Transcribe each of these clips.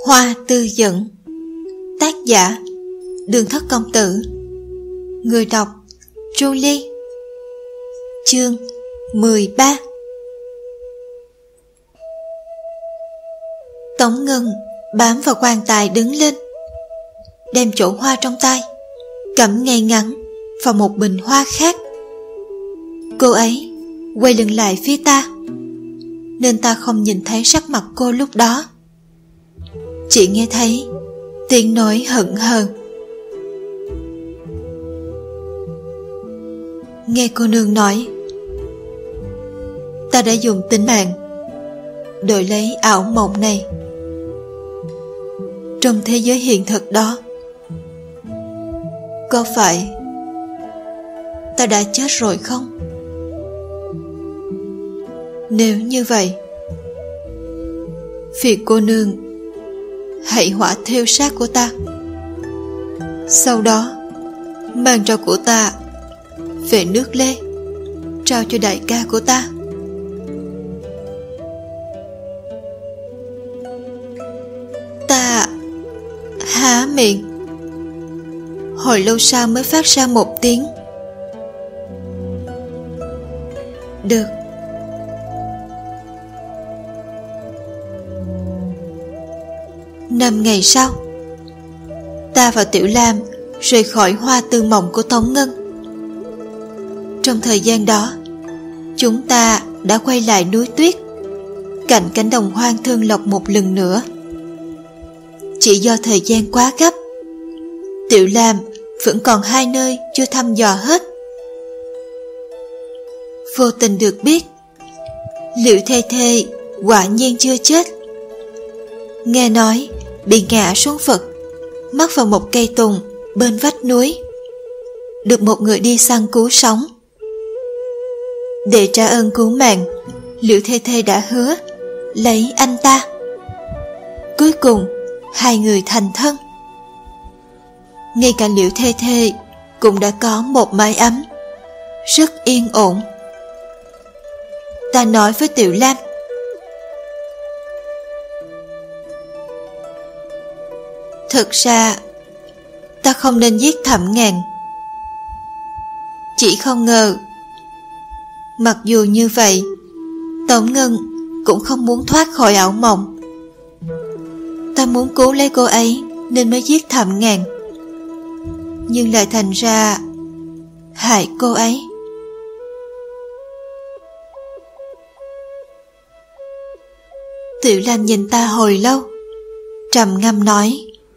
Hoa Tư Dận. Tác giả Đường Thất Công Tử. Người đọc Julie. Chương 13. Tống Ngân bám vào quan tài đứng lên, đem chổ hoa trong tay cắm ngay ngắn vào một bình hoa khác. Cô ấy quay lưng lại phía ta, nên ta không nhìn thấy sắc mặt cô lúc đó, chỉ nghe thấy tiếng nói hững hờ. Nghe cô nương nói, ta đã dùng tính mạng đổi lấy ảo mộng này. Trong thế giới hiện thực đó, có phải ta đã chết rồi không? Nếu như vậy, phiền cô nương hãy hỏa thiêu xác của ta, sau đó mang trò của ta về nước Lê, trao cho đại ca của ta. Ta há miệng, hồi lâu sau mới phát ra một tiếng được. Năm ngày sau, ta và Tiểu Lam rời khỏi Hoa Tư Mộng của Tống Ngân. Trong thời gian đó, chúng ta đã quay lại núi tuyết, cạnh cánh đồng hoang Thương Lộc một lần nữa. Chỉ do thời gian quá gấp, Tiểu Lam vẫn còn 2 nơi chưa thăm dò hết. Vô tình được biết, Liễu Thê Thê quả nhiên chưa chết. Nghe nói bị ngã xuống vực, mắc vào một cây tùng bên vách núi, được một người đi săn cứu sống. Để trả ơn cứu mạng, Liễu Thê Thê đã hứa lấy anh ta. Cuối cùng 2 người thành thân. Ngay cả Liễu Thê Thê cũng đã có một mái ấm, rất yên ổn. Ta nói với Tiểu Lam, thực ra ta không nên giết Thẩm Ngàn. Chỉ không ngờ, mặc dù như vậy, Tống Ngân cũng không muốn thoát khỏi ảo mộng. Ta muốn cứu lấy cô ấy nên mới giết Thẩm Ngàn, nhưng lại thành ra hại cô ấy. Tiểu Lam nhìn ta hồi lâu, trầm ngâm nói,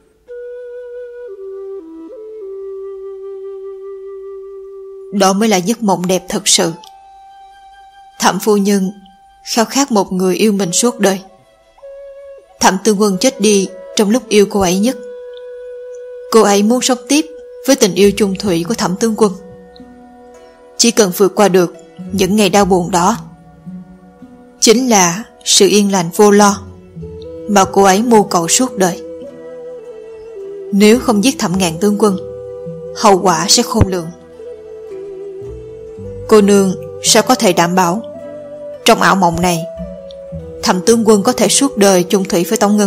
đó mới là giấc mộng đẹp thực sự. Thẩm phu nhân khao khát một người yêu mình suốt đời. Thẩm Tư Quân chết đi trong lúc yêu cô ấy nhất. Cô ấy muốn sống tiếp với tình yêu chung thủy của Thẩm Tướng Quân. Chỉ cần vượt qua được những ngày đau buồn đó, chính là sự yên lành vô lo mà cô ấy mưu cầu suốt đời. Nếu không giết Thẩm Ngàn tướng quân, hậu quả sẽ khôn lường. Cô nương sao có thể đảm bảo trong ảo mộng này Thẩm tướng quân có thể suốt đời chung thủy với Tống Ngân?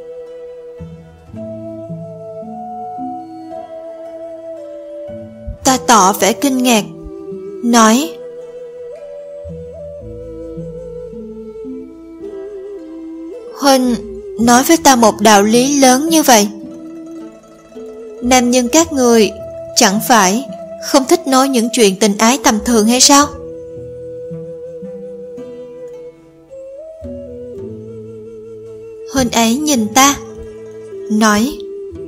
Ta tỏ vẻ kinh ngạc, nói, Huynh nói với ta một đạo lý lớn như vậy, nam nhân các người chẳng phải không thích nói những chuyện tình ái tầm thường hay sao? Huynh ấy nhìn ta, nói,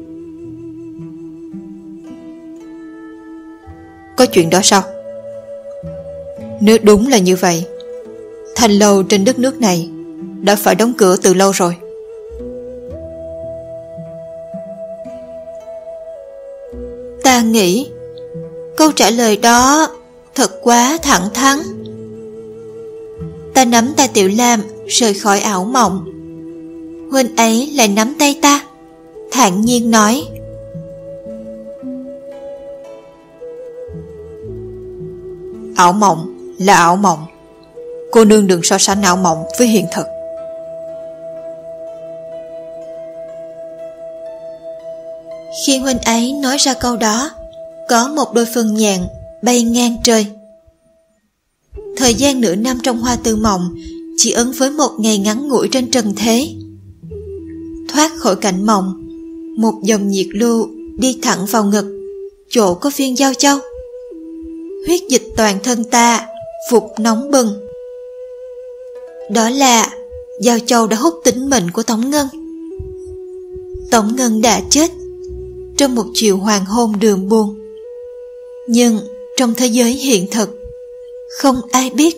có chuyện đó sao? Nếu đúng là như vậy, thành lâu trên đất nước này đã phải đóng cửa từ lâu rồi. Ta nghĩ câu trả lời đó thật quá thẳng thắn. Ta nắm tay Tiểu Lam rời khỏi ảo mộng. Huynh ấy lại nắm tay ta, thản nhiên nói, ảo mộng là ảo mộng, cô nương đừng so sánh ảo mộng với hiện thực. Khi huynh ấy nói ra câu đó, có một đôi phân nhạn bay ngang trời. Thời gian nửa năm trong Hoa Tư Mộng chỉ ứng với một ngày ngắn ngủi trên trần thế. Thoát khỏi cảnh mộng, một dòng nhiệt lưu đi thẳng vào ngực, chỗ có viên giao châu. Huyết dịch toàn thân ta vụt nóng bừng. Đó là giao châu đã hút tính mệnh của Tống Ngân. Tống Ngân đã chết trong một chiều hoàng hôn đường buồn. Nhưng trong thế giới hiện thực, không ai biết.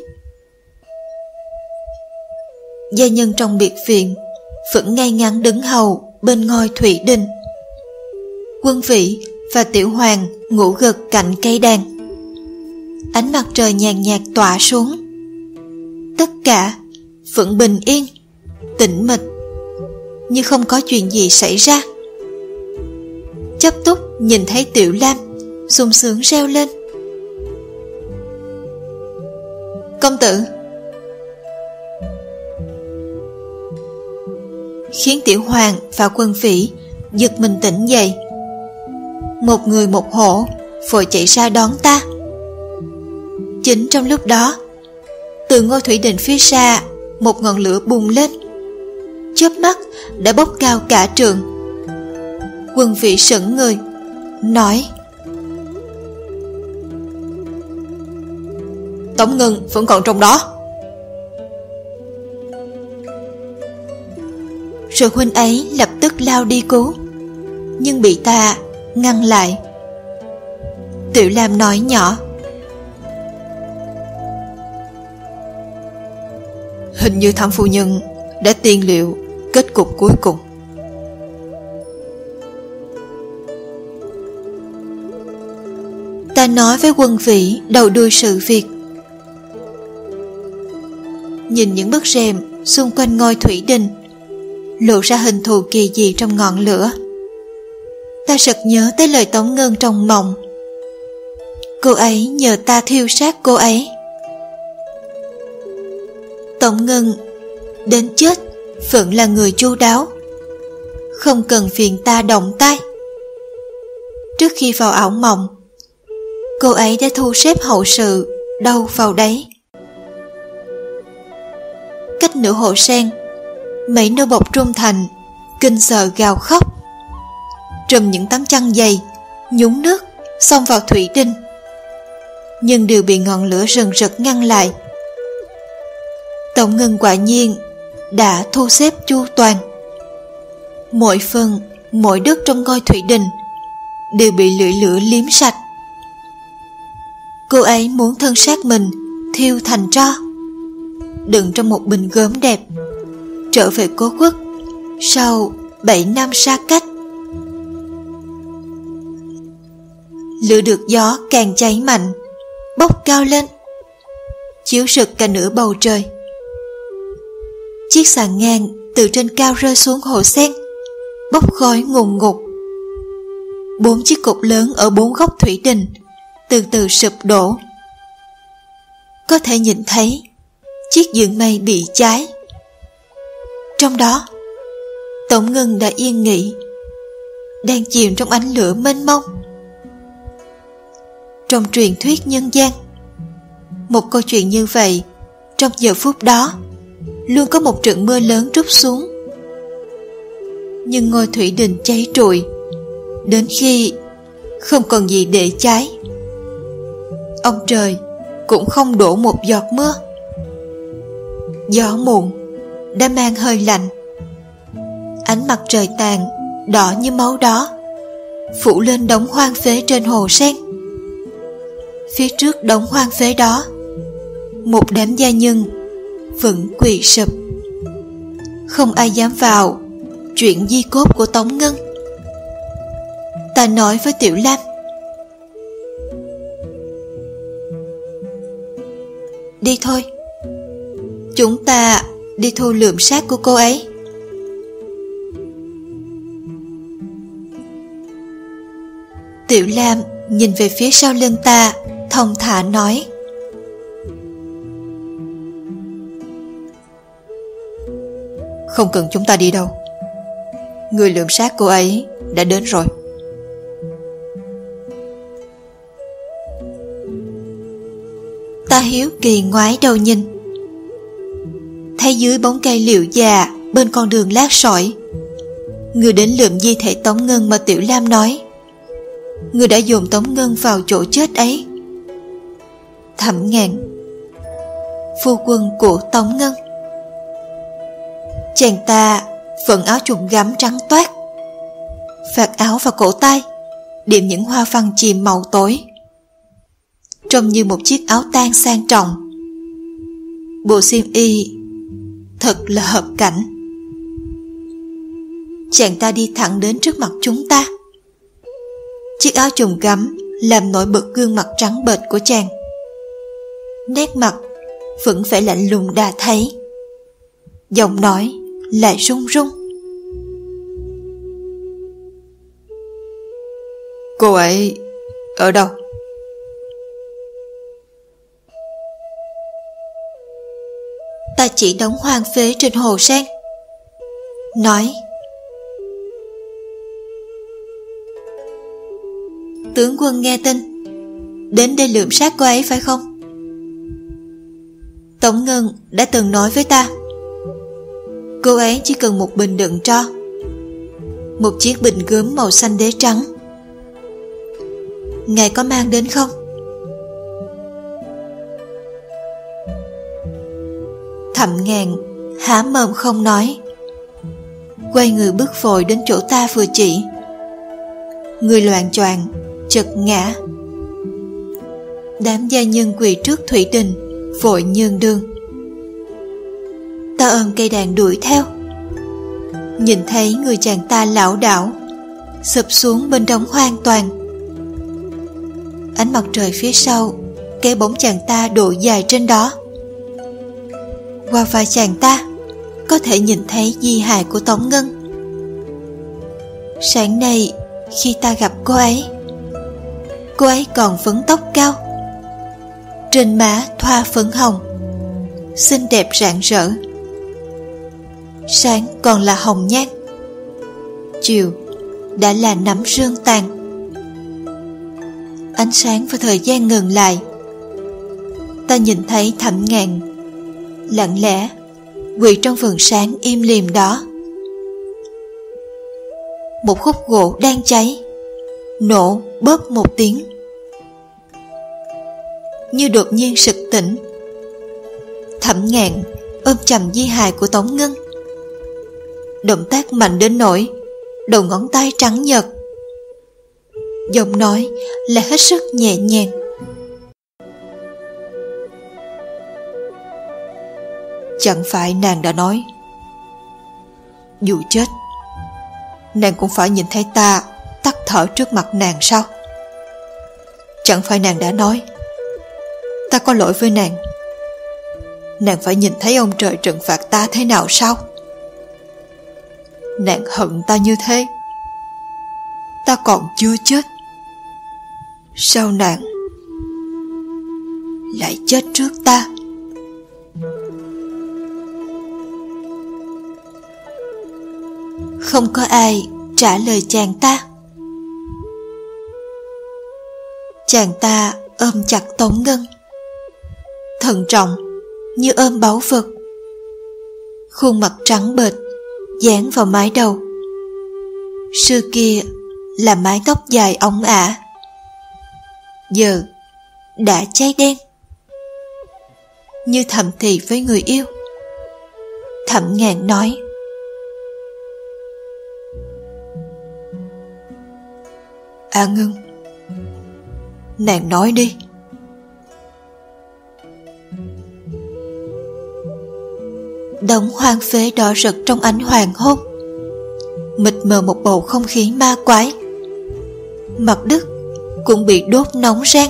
Gia nhân trong biệt viện vẫn ngay ngắn đứng hầu bên ngôi thủy đình. Quân Vĩ và Tiểu Hoàng ngủ gật cạnh cây đàn. Ánh mặt trời nhàn nhạt tỏa xuống. Tất cả vẫn bình yên, tĩnh mịch, như không có chuyện gì xảy ra. Chấp Túc nhìn thấy Tiểu Lam, sung sướng reo lên: "Công tử!" Khiến Tiểu Hoàng và Quân Vĩ giật mình tỉnh dậy. Một người một hổ vội chạy ra đón ta. Chính trong lúc đó, từ ngôi thủy đình phía xa, một ngọn lửa bùng lên, chớp mắt đã bốc cao cả trường. Quân Vĩ sững người, nói: "Tống Ngân vẫn còn trong đó." Rồi huynh ấy lập tức lao đi cứu, nhưng bị ta ngăn lại. Tiểu Lam nói nhỏ: "Hình như Thẩm phu nhân đã tiên liệu kết cục cuối cùng." Ta nói với Quân Vĩ đầu đuôi sự việc. Nhìn những bức rèm xung quanh ngôi thủy đình, lộ ra hình thù kỳ dị trong ngọn lửa. Ta sực nhớ tới lời Tống Ngân trong mộng. Cô ấy nhờ ta thiêu sát cô ấy. Tống Ngân đến chết vẫn là người chu đáo, không cần phiền ta động tay. Trước khi vào ảo mộng, cô ấy đã thu xếp hậu sự đâu vào đấy. Cách nửa hộ sen, mấy nô bộc trung thành kinh sợ gào khóc, trùm những tấm chăn dày, nhúng nước xông vào thủy đình, nhưng đều bị ngọn lửa rần rật ngăn lại. Tống Ngân quả nhiên đã thu xếp chu toàn. Mỗi phần, mỗi đất trong ngôi thủy đình đều bị lưỡi lửa liếm sạch. Cô ấy muốn thân xác mình thiêu thành tro, đựng trong một bình gốm đẹp, trở về cố quốc sau 7 năm xa cách. Lửa được gió càng cháy mạnh, bốc cao lên, chiếu rực cả nửa bầu trời. Chiếc xà ngang từ trên cao rơi xuống hồ sen, bốc khói ngùn ngụt. 4 chiếc cột lớn ở 4 góc thủy đình từ từ sụp đổ. Có thể nhìn thấy chiếc giường mây bị cháy. Trong đó, Tống Ngân đã yên nghỉ, đang chìm trong ánh lửa mênh mông. Trong truyền thuyết nhân gian, một câu chuyện như vậy trong giờ phút đó luôn có một trận mưa lớn trút xuống. Nhưng ngôi thủy đình cháy trụi đến khi không còn gì để cháy. Ông trời cũng không đổ một giọt mưa. Gió muộn đã mang hơi lạnh. Ánh mặt trời tàn đỏ như máu đó phủ lên đống hoang phế trên hồ sen. Phía trước đống hoang phế đó, một đám gia nhân vẫn quỳ sụp. Không ai dám vào chuyện di cốt của Tống Ngân. Ta nói với Tiểu Lam: "Đi thôi, chúng ta đi thu lượm xác của cô ấy." Tiểu Lam nhìn về phía sau lưng ta, thong thả nói: "Không cần chúng ta đi đâu. Người lượm xác cô ấy đã đến rồi." hiếu kỳ ngoái đầu nhìn, thấy dưới bóng cây liệu già bên con đường lát sỏi, người đến lượm di thể Tống Ngân mà Tiểu Lam nói. Người đã dồn Tống Ngân vào chỗ chết ấy. Thẩm Ngạn, phu quân của Tống Ngân. Chàng ta vận áo trùng gấm trắng toát, vạt áo và cổ tay điểm những hoa văn chìm màu tối, trông như một chiếc áo tang sang trọng. Bộ xiêm y thật là hợp cảnh. Chàng ta đi thẳng đến trước mặt chúng ta. Chiếc áo trùng gấm làm nổi bật gương mặt trắng bệch của chàng. Nét mặt vẫn phải lạnh lùng đã thấy, giọng nói lại run run. Cô ấy ở đâu? Ta chỉ đống hoang phế trên hồ sen, nói: tướng quân nghe tin đến đây lượm xác cô ấy phải không? Tống Ngân đã từng nói với ta, cô ấy chỉ cần một bình đựng tro, một chiếc bình gốm màu xanh đế trắng. Ngài có mang đến không? Thẩm Ngạn há mồm không nói, quay người bước vội đến chỗ ta vừa chỉ. Người loạng choạng chật ngã. Đám gia nhân quỳ trước thủy đình vội nhường đường. Ta ôm cây đàn đuổi theo, nhìn thấy người chàng ta lảo đảo sụp xuống bên đống hoang toàn. Ánh mặt trời phía sau cái bóng chàng ta độ dài trên đó. Qua vai chàng ta có thể nhìn thấy di hài của Tống Ngân. Sáng nay khi ta gặp cô ấy còn phấn tóc cao, trên má thoa phấn hồng, xinh đẹp rạng rỡ. Sáng còn là hồng nhan, chiều đã là nắm sương tàn. Ánh sáng và thời gian ngừng lại. Ta nhìn thấy Thẩm Ngạn lặng lẽ quỳ trong vườn sáng im lìm đó. Một khúc gỗ đang cháy nổ bóp một tiếng. Như đột nhiên sực tỉnh, Thẩm Ngạn ôm chầm di hài của Tống Ngân. Động tác mạnh đến nỗi đầu ngón tay trắng nhợt, giọng nói là hết sức nhẹ nhàng. Chẳng phải nàng đã nói dù chết nàng cũng phải nhìn thấy ta tắt thở trước mặt nàng sao? Chẳng phải nàng đã nói ta có lỗi với nàng, nàng phải nhìn thấy ông trời trừng phạt ta thế nào sao? Nàng hận ta như thế, ta còn chưa chết, sao nàng lại chết trước ta? Không có ai trả lời chàng ta. Chàng ta ôm chặt Tống Ngân, thận trọng như ôm báu vật. Khuôn mặt trắng bệch dán vào mái đầu. Xưa kia là mái tóc dài óng ả, giờ đã cháy đen. Như thầm thì với người yêu, Thẩm Ngạn nói: A Ngân, nàng nói đi. Đống hoang phế đỏ rực trong ánh hoàng hôn, mịt mờ một bầu không khí ma quái. Mặt đất cũng bị đốt nóng rang.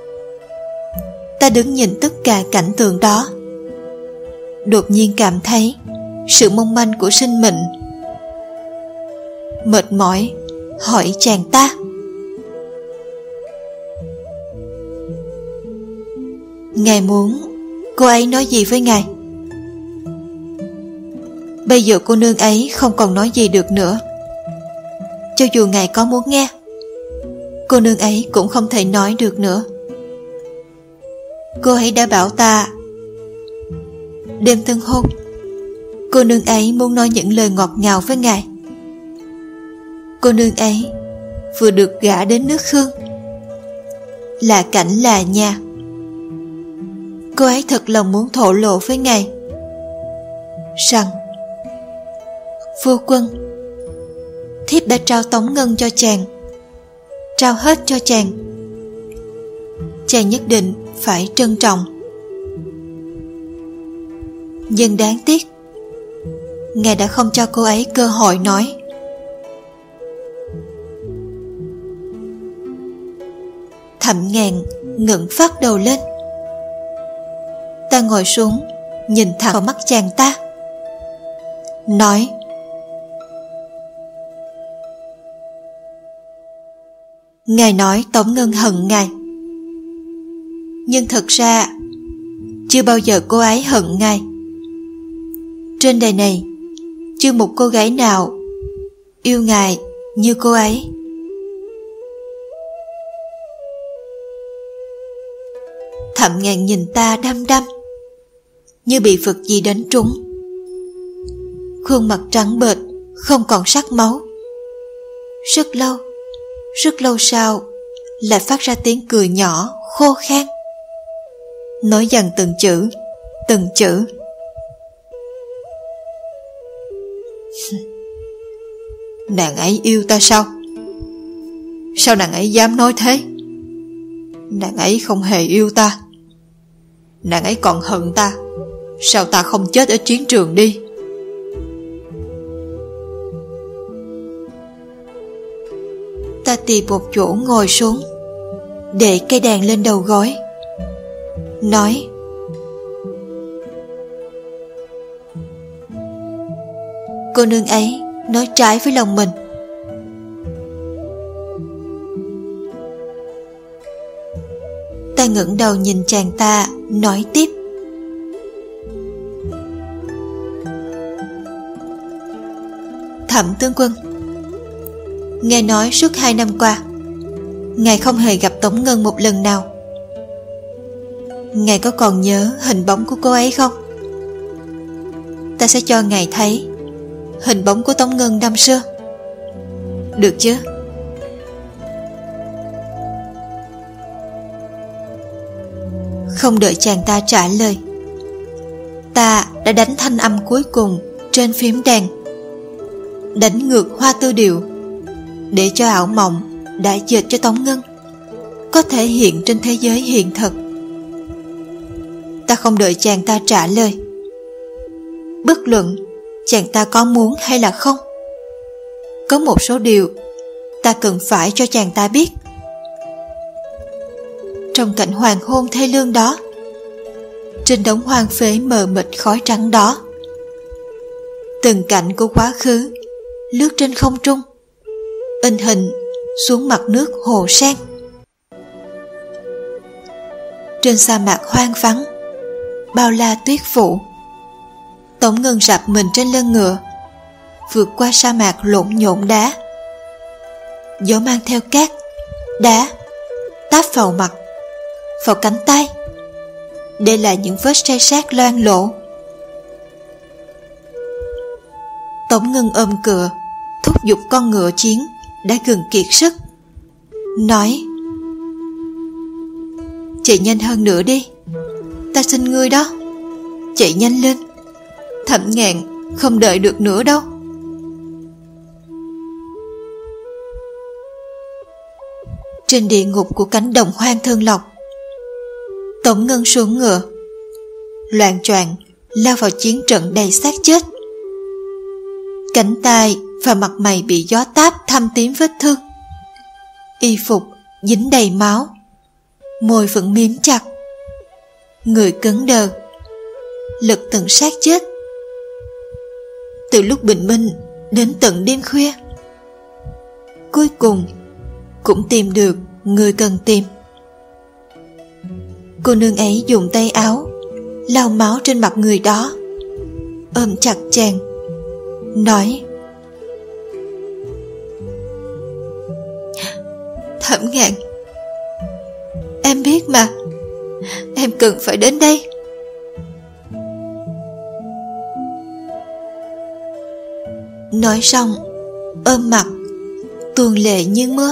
Ta đứng nhìn tất cả cảnh tượng đó, đột nhiên cảm thấy sự mong manh của sinh mệnh. Mệt mỏi hỏi chàng ta: Ngài muốn cô ấy nói gì với ngài? Bây giờ cô nương ấy không còn nói gì được nữa. Cho dù ngài có muốn nghe, cô nương ấy cũng không thể nói được nữa. Cô ấy đã bảo ta. Đêm tân hôn, cô nương ấy muốn nói những lời ngọt ngào với ngài. Cô nương ấy vừa được gả đến nước Khương, là cảnh là nhà. Cô ấy thật lòng muốn thổ lộ với ngài rằng: Phu quân, thiếp đã trao tống ngân cho chàng, trao hết cho chàng. Chàng nhất định phải trân trọng. Nhưng đáng tiếc, ngài đã không cho cô ấy cơ hội nói. Thẩm Ngạn ngẩng phát đầu lên. Ta ngồi xuống, nhìn thẳng vào mắt chàng ta, nói: Ngài nói Tống Ngân hận ngài, nhưng thật ra chưa bao giờ cô ấy hận ngài. Trên đời này chưa một cô gái nào yêu ngài như cô ấy. Thẩm Ngạn nhìn ta đăm đăm, như bị vật gì đánh trúng. Khuôn mặt trắng bệch, không còn sắc máu. Rất lâu sau lại phát ra tiếng cười nhỏ khô khan, nói dần từng chữ. Nàng ấy yêu ta sao? Sao nàng ấy dám nói thế? Nàng ấy không hề yêu ta. Nàng ấy còn hận ta. Sao ta không chết ở chiến trường đi? Ta tìm một chỗ ngồi xuống, để cây đàn lên đầu gối, nói: Cô nương ấy nói trái với lòng mình. Ta ngẩng đầu nhìn chàng ta, nói tiếp: Thẩm tướng quân, nghe nói suốt 2 năm qua ngài không hề gặp Tống Ngân một lần nào. Ngài có còn nhớ hình bóng của cô ấy không? Ta sẽ cho ngài thấy hình bóng của Tống Ngân năm xưa, được chứ? Không đợi chàng ta trả lời, ta đã đánh thanh âm cuối cùng trên phím đàn, đánh ngược Hoa Tư Điệu, để cho ảo mộng đã dệt cho Tống Ngân có thể hiện trên thế giới hiện thực. Ta không đợi chàng ta trả lời. Bất luận chàng ta có muốn hay là không, có một số điều ta cần phải cho chàng ta biết. Trong cảnh hoàng hôn thê lương đó, trên đống hoang phế mờ mịt khói trắng đó, từng cảnh của quá khứ lướt trên không trung, in hình xuống mặt nước hồ sen. Trên sa mạc hoang vắng, bao la tuyết phủ, Tống Ngân rạp mình trên lưng ngựa, vượt qua sa mạc lộn nhộn đá. Gió mang theo cát, đá táp vào mặt, vào cánh tay, để lại những vết say sát loang lổ. Tống Ngân ôm cựa, thúc giục con ngựa chiến đã gần kiệt sức, nói: Chạy nhanh hơn nữa đi, ta xin ngươi đó, chạy nhanh lên. Thẩm Ngạn không đợi được nữa đâu. Trên địa ngục của cánh đồng hoang Thương Lộc, Tống Ngân xuống ngựa, loạng choạng lao vào chiến trận đầy xác chết. Cánh tay và mặt mày bị gió táp thâm tím vết thương, y phục dính đầy máu, môi vẫn miếm chặt, người cứng đờ, lực từng xác chết. Từ lúc bình minh đến tận đêm khuya, cuối cùng cũng tìm được người cần tìm. Cô nương ấy dùng tay áo lau máu trên mặt người đó, ôm chặt chàng, nói: Thẩm Ngạn, em biết mà, em cần phải đến đây. Nói xong, ôm mặt, tuôn lệ như mưa.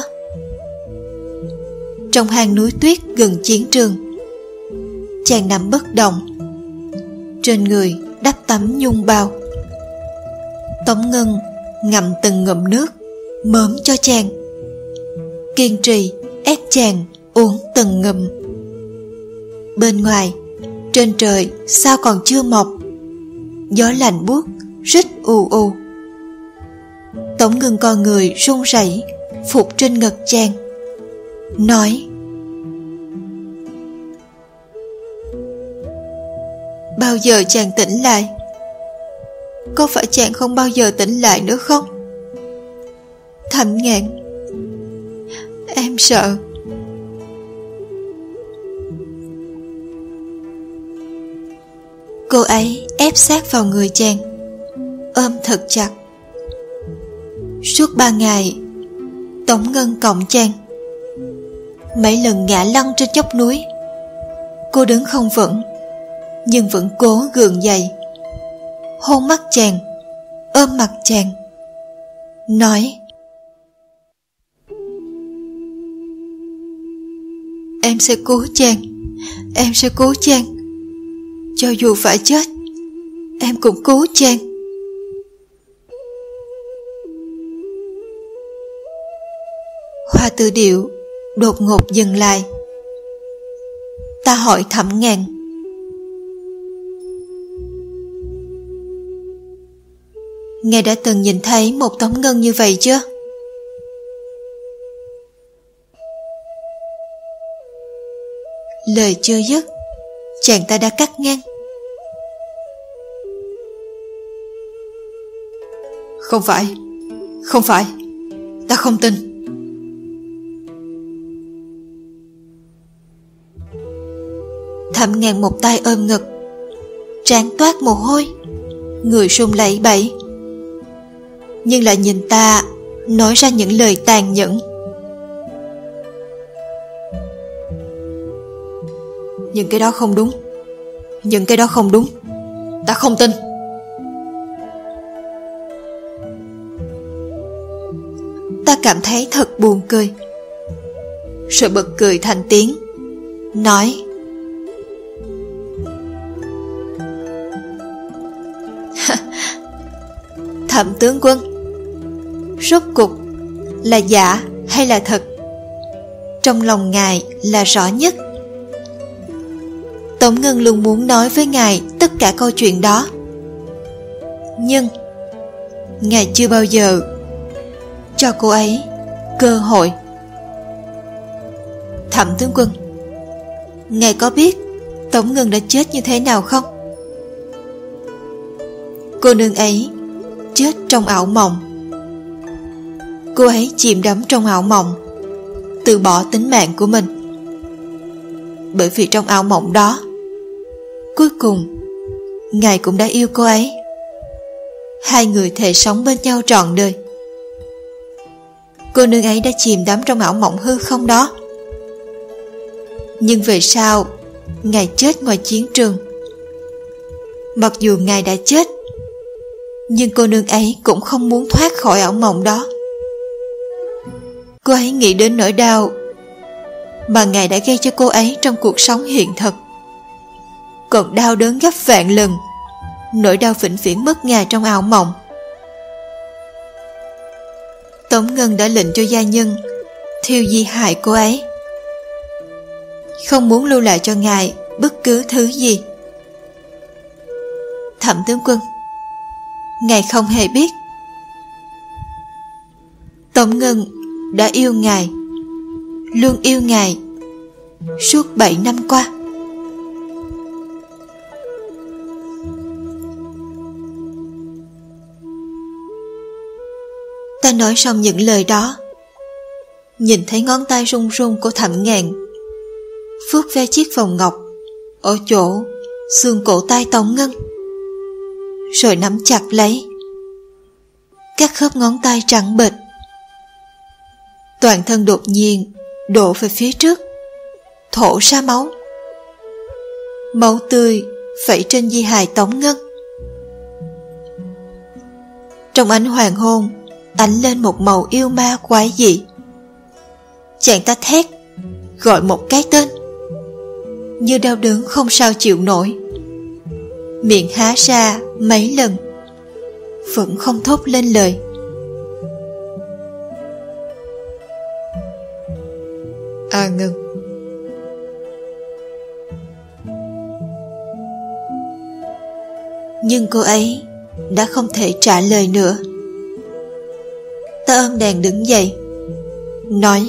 Trong hang núi tuyết gần chiến trường, chàng nằm bất động, trên người đắp tấm nhung bao. Tống Ngân ngậm từng ngụm nước mớm cho chàng, kiên trì ép chàng uống từng ngụm. Bên ngoài, trên trời sao còn chưa mọc, gió lạnh buốt rít ù ù. Tống Ngân con người run rẩy phục trên ngực chàng, nói: bao giờ chàng tỉnh lại? Có phải chàng không bao giờ tỉnh lại nữa không? Thẩm Ngạn, em sợ. Cô ấy ép sát vào người chàng, ôm thật chặt. Suốt 3 ngày, Tống Ngân cõng chàng. Mấy lần ngã lăn trên dốc núi, cô đứng không vững, nhưng vẫn cố gượng dậy, hôn mắt chàng, ôm mặt chàng, nói: em sẽ cứu chàng, em sẽ cứu chàng. Cho dù phải chết, em cũng cứu chàng. Hoa Tư Điệu đột ngột dừng lại. Ta hỏi Thẩm Ngạn: ngài đã từng nhìn thấy một Tống Ngân như vậy chưa? Lời chưa dứt, chàng ta đã cắt ngang: không phải, không phải, ta không tin. Thẩm Ngạn một tay ôm ngực, trán toát mồ hôi, người run lẩy bẩy, nhưng lại nhìn ta nói ra những lời tàn nhẫn. Nhưng cái đó không đúng, nhưng cái đó không đúng, ta không tin. Ta cảm thấy thật buồn cười, rồi bật cười thành tiếng, nói: Thẩm tướng quân, rốt cuộc là giả hay là thật, trong lòng ngài là rõ nhất. Tống Ngân luôn muốn nói với ngài tất cả câu chuyện đó, nhưng ngài chưa bao giờ cho cô ấy cơ hội. Thẩm tướng quân, ngài có biết Tống Ngân đã chết như thế nào không? Cô nương ấy chết trong ảo mộng. Cô ấy chìm đắm trong ảo mộng, từ bỏ tính mạng của mình. Bởi vì trong ảo mộng đó, cuối cùng ngài cũng đã yêu cô ấy. Hai người thề sống bên nhau trọn đời. Cô nương ấy đã chìm đắm trong ảo mộng hư không đó. Nhưng về sau ngài chết ngoài chiến trường. Mặc dù ngài đã chết, nhưng cô nương ấy cũng không muốn thoát khỏi ảo mộng đó. Cô ấy nghĩ đến nỗi đau mà ngài đã gây cho cô ấy trong cuộc sống hiện thực, còn đau đớn gấp vạn lần nỗi đau vĩnh viễn mất ngài trong ảo mộng. Tống Ngân đã lệnh cho gia nhân thiêu di hại cô ấy, không muốn lưu lại cho ngài bất cứ thứ gì. Thẩm tướng quân, ngài không hề biết, Tống Ngân đã yêu ngài, luôn yêu ngài suốt 7 năm qua. Ta nói xong những lời đó, nhìn thấy ngón tay run run của Thẩm Ngạn vuốt ve chiếc vòng ngọc ở chỗ xương cổ tay Tống Ngân, rồi nắm chặt lấy. Các khớp ngón tay trắng bệch, toàn thân đột nhiên đổ về phía trước, thổ ra máu. máu tươi phẩy trên di hài Tống Ngân. Trong ánh hoàng hôn ánh lên một màu yêu ma quái dị. Chàng ta thét, gọi một cái tên, như đau đớn không sao chịu nổi. Miệng há ra mấy lần, vẫn không thốt lên lời. A Ngân. Nhưng cô ấy đã không thể trả lời nữa. Ta ôm đàn đứng dậy, nói: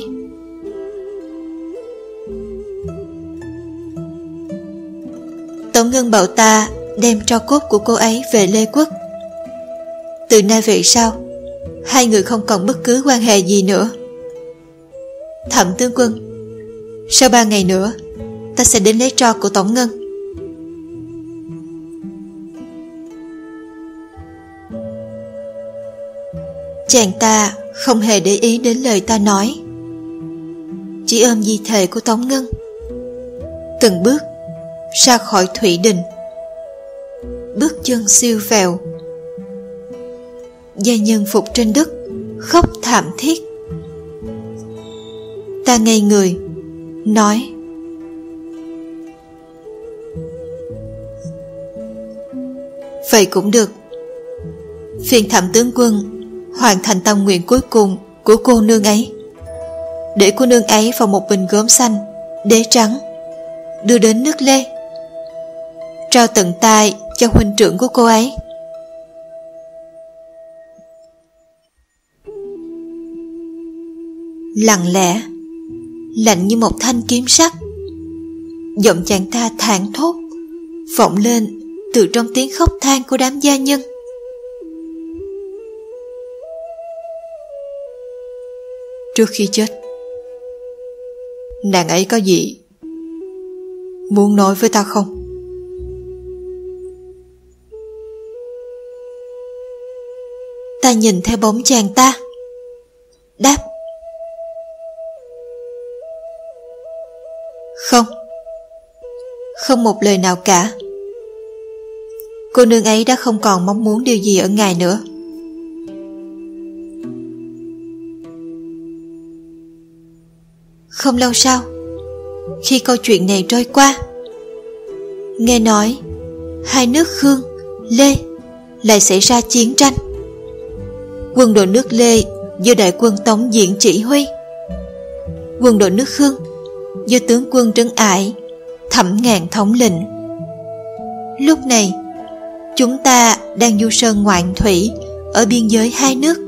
Tống Ngân bảo ta đem tro cốt của cô ấy về Lê Quốc. Từ nay về sau, hai người không còn bất cứ quan hệ gì nữa. Thẩm tướng quân, sau 3 ngày nữa ta sẽ đến lấy tro của Tống Ngân. Chàng ta không hề để ý đến lời ta nói, chỉ ôm di thể của Tống Ngân, từng bước ra khỏi thủy đình. Bước chân siêu vẹo, gia nhân phục trên đất khóc thảm thiết. Ta ngây người, nói: Vậy cũng được. Phiền Thẩm tướng quân hoàn thành tâm nguyện cuối cùng của cô nương ấy, để cô nương ấy vào một bình gốm xanh đế trắng, đưa đến nước Lê, trao tận tay cho huynh trưởng của cô ấy. Lặng lẽ, lạnh như một thanh kiếm sắc, giọng chàng ta thảng thốt vọng lên từ trong tiếng khóc than của đám gia nhân. Trước khi chết, nàng ấy có gì muốn nói với ta không? Ta nhìn theo bóng chàng ta, đáp: Không một lời nào cả. Cô nương ấy đã không còn mong muốn điều gì ở ngài nữa. Không lâu sau, khi câu chuyện này trôi qua, nghe nói hai nước Khương, Lê lại xảy ra chiến tranh. Quân đội nước Lê do đại quân Tống Diễn chỉ huy, quân đội nước Khương do tướng quân Trấn Ải, Thẩm Ngạn thống lĩnh. Lúc này, chúng ta đang du sơn ngoạn thủy ở biên giới hai nước.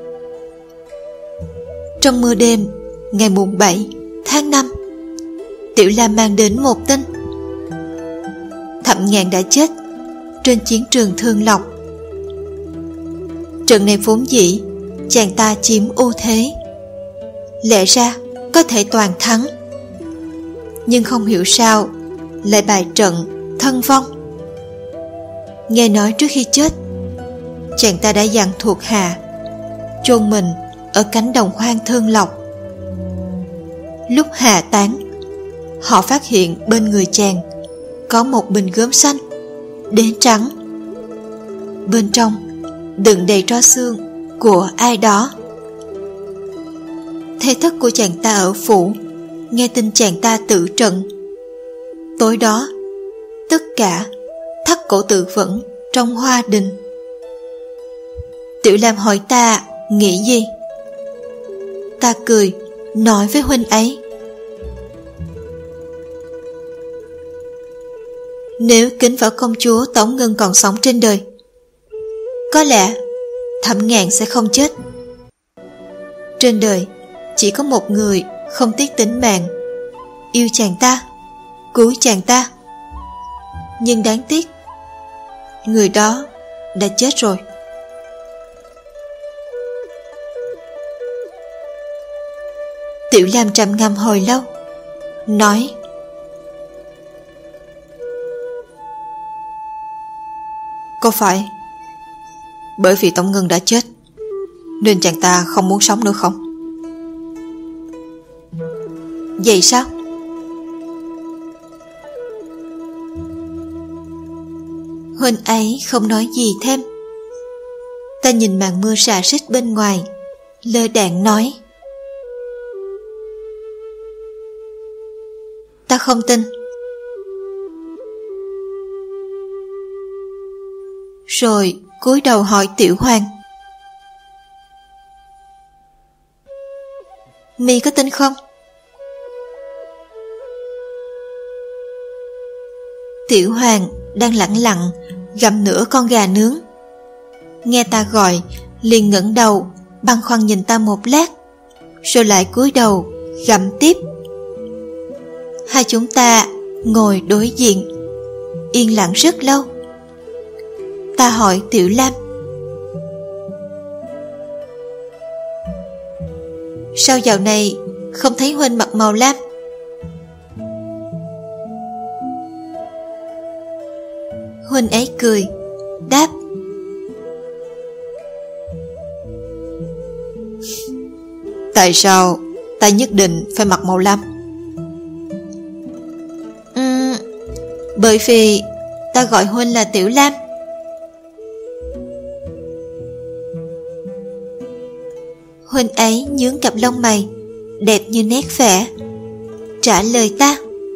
Trong mưa đêm ngày mùng 7 tháng 5, Tiểu Lam mang đến một tin: Thẩm Ngạn đã chết trên chiến trường Thương Lộc. Trận này vốn dĩ chàng ta chiếm ưu thế, lẽ ra có thể toàn thắng, nhưng không hiểu sao lại bại trận thân vong. Nghe nói trước khi chết, chàng ta đã dặn thuộc hạ chôn mình ở cánh đồng hoang Thương Lộc. Lúc hạ táng, họ phát hiện bên người chàng có một bình gốm xanh đế trắng, bên trong đựng đầy tro xương của ai đó. Thê thất của chàng ta ở phủ nghe tin chàng ta tự trận. Tối đó, tất cả thắt cổ tự vẫn trong hoa đình. Tiểu Lam hỏi ta nghĩ gì. Ta cười, nói với huynh ấy: Nếu Kính Võ công chúa Tống Ngân còn sống trên đời, có lẽ Thẩm Ngạn sẽ không chết. Trên đời chỉ có một người không tiếc tính mạng, yêu chàng ta, cứu chàng ta. Nhưng đáng tiếc, người đó đã chết rồi. Tiểu Lam trầm ngâm hồi lâu, nói: Có phải bởi vì Tống Ngân đã chết nên chàng ta không muốn sống nữa không? Vậy sao? Huynh ấy không nói gì thêm. Ta nhìn màn mưa rả rích bên ngoài, lơ đãng nói: Ta không tin. Rồi cúi đầu hỏi Tiểu Hoàng: Mi có tin không? Tiểu Hoàng đang lẳng lặng gặm nửa con gà nướng. Nghe ta gọi, liền ngẩng đầu, băn khoăn nhìn ta một lát, rồi lại cúi đầu gặm tiếp. Hai chúng ta ngồi đối diện, yên lặng rất lâu. Ta hỏi Tiểu Lam: Sao dạo này không thấy Huynh mặc màu lam? Huynh ấy cười, đáp: Tại sao ta nhất định phải mặc màu lam? Bởi vì ta gọi Huynh là Tiểu Lam. Huynh ấy nhướng cặp lông mày, đẹp như nét vẽ, trả lời ta: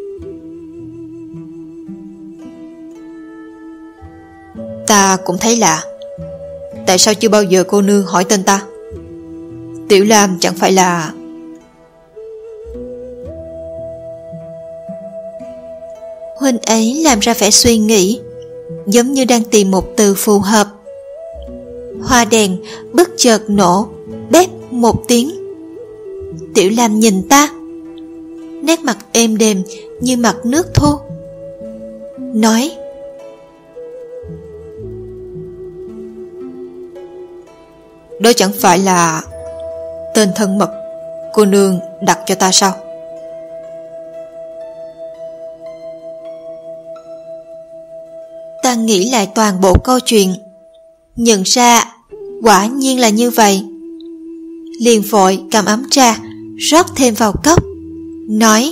Ta cũng thấy lạ. Tại sao chưa bao giờ cô nương hỏi tên ta? Tiểu Lam chẳng phải là... Huynh ấy làm ra vẻ suy nghĩ, giống như đang tìm một từ phù hợp. Hoa đèn bất chợt nổ, bép một tiếng. Tiểu Lam nhìn ta, nét mặt êm đềm như mặt nước thô, nói: Đó chẳng phải là tên thân mật cô nương đặt cho ta sao? Ta nghĩ lại toàn bộ câu chuyện, nhận ra quả nhiên là như vậy. Liền vội cầm ấm trà rót thêm vào cốc, nói: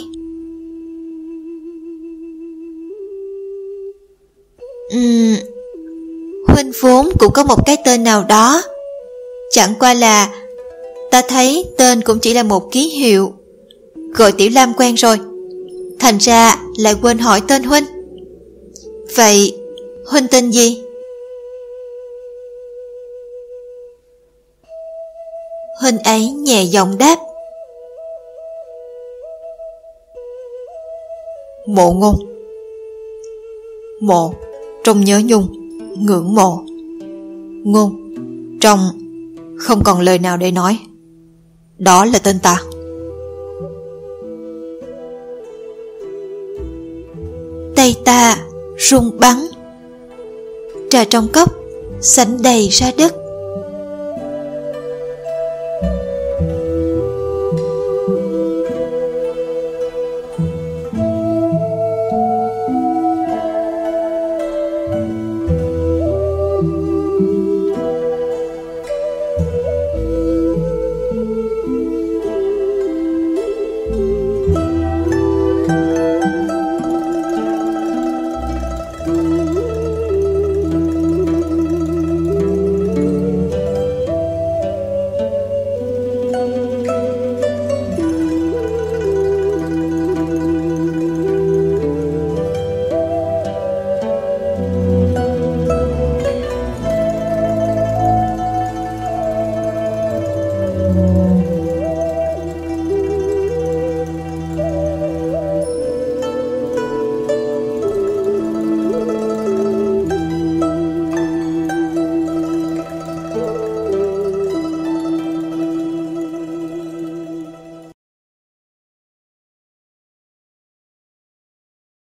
Huynh vốn cũng có một cái tên nào đó, chẳng qua là ta thấy tên cũng chỉ là một ký hiệu, gọi Tiểu Lam quen rồi, thành ra lại quên hỏi tên Huynh. Vậy Huynh tên gì? Huynh ấy nhẹ giọng đáp: Mộ Ngôn. Mộ trong nhớ nhung, ngưỡng mộ. Ngôn trong không còn lời nào để nói. Đó là tên ta. Tay ta rung bắn, trà trong cốc sánh đầy ra đất.